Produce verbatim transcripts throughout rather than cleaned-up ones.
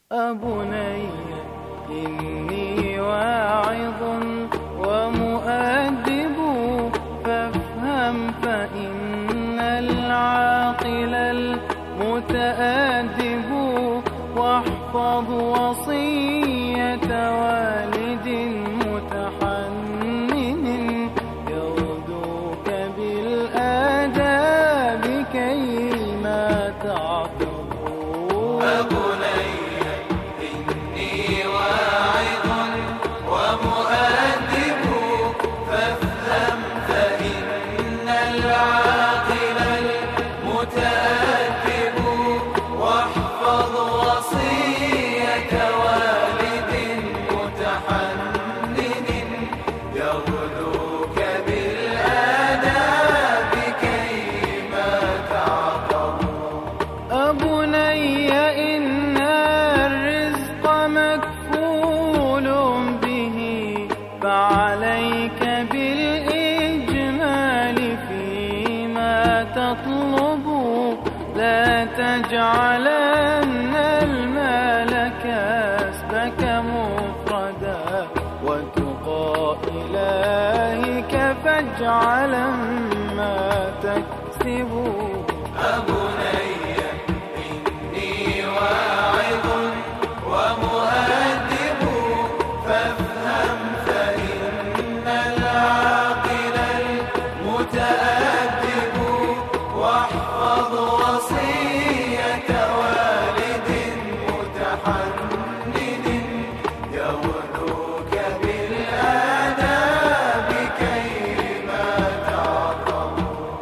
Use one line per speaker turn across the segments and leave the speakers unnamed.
أبني إني واعظ ومؤدب فافهم فإن العاقل المتأدب واحفظ وصية والد متحنن يغدوك بالآداب كيما تعقب.
أبني إني واعظ ومؤدب فافهم فإن العاقل المتأدب واحفظ وصية والد متحنن يغدوك بالآداب كيما تعقب.
أبني إن الرزق مكفول به فعليك بالإجمال فيما تطلب لا تجعلن المال كسبك مفردا وتقى إلهك فاجعلا ما تكسب.
أبني إني واعظ ومؤدب فافهم فإن العاقل المتأدب واحفظ وصية والد متحنن يغدوك بالآداب كيما تعقب.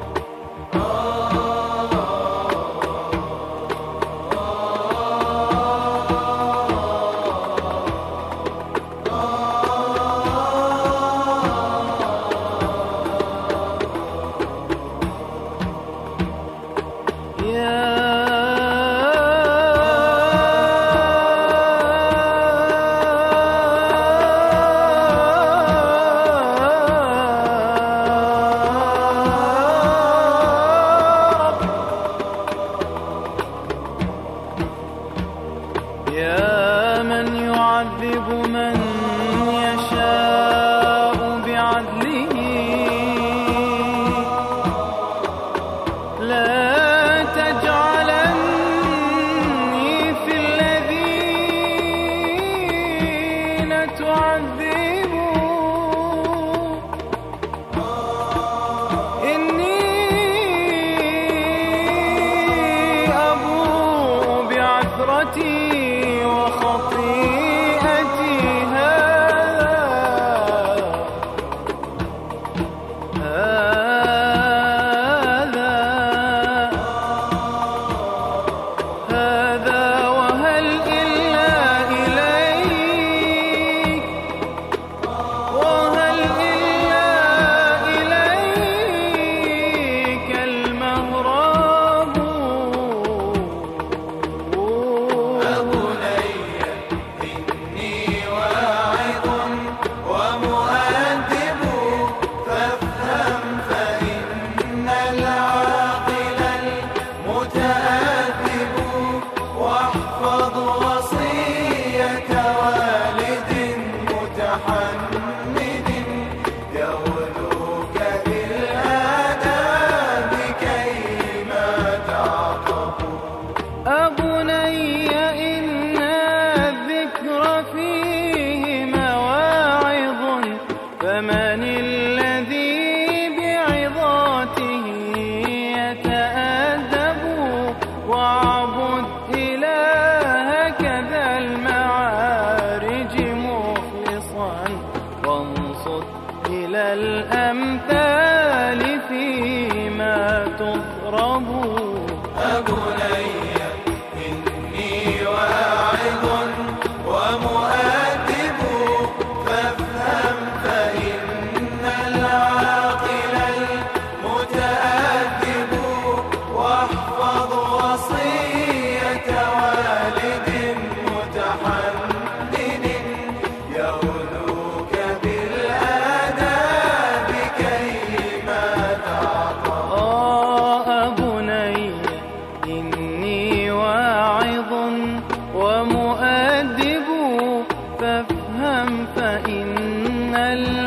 يا من يعذب من يشاء بعدله لا تجعلني في الذين تعذب. إني أبوء بعثرتي وخطيئتي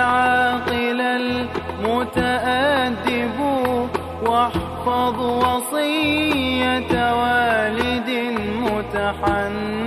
العاقل المتأدب واحفظ وصية والد متحنن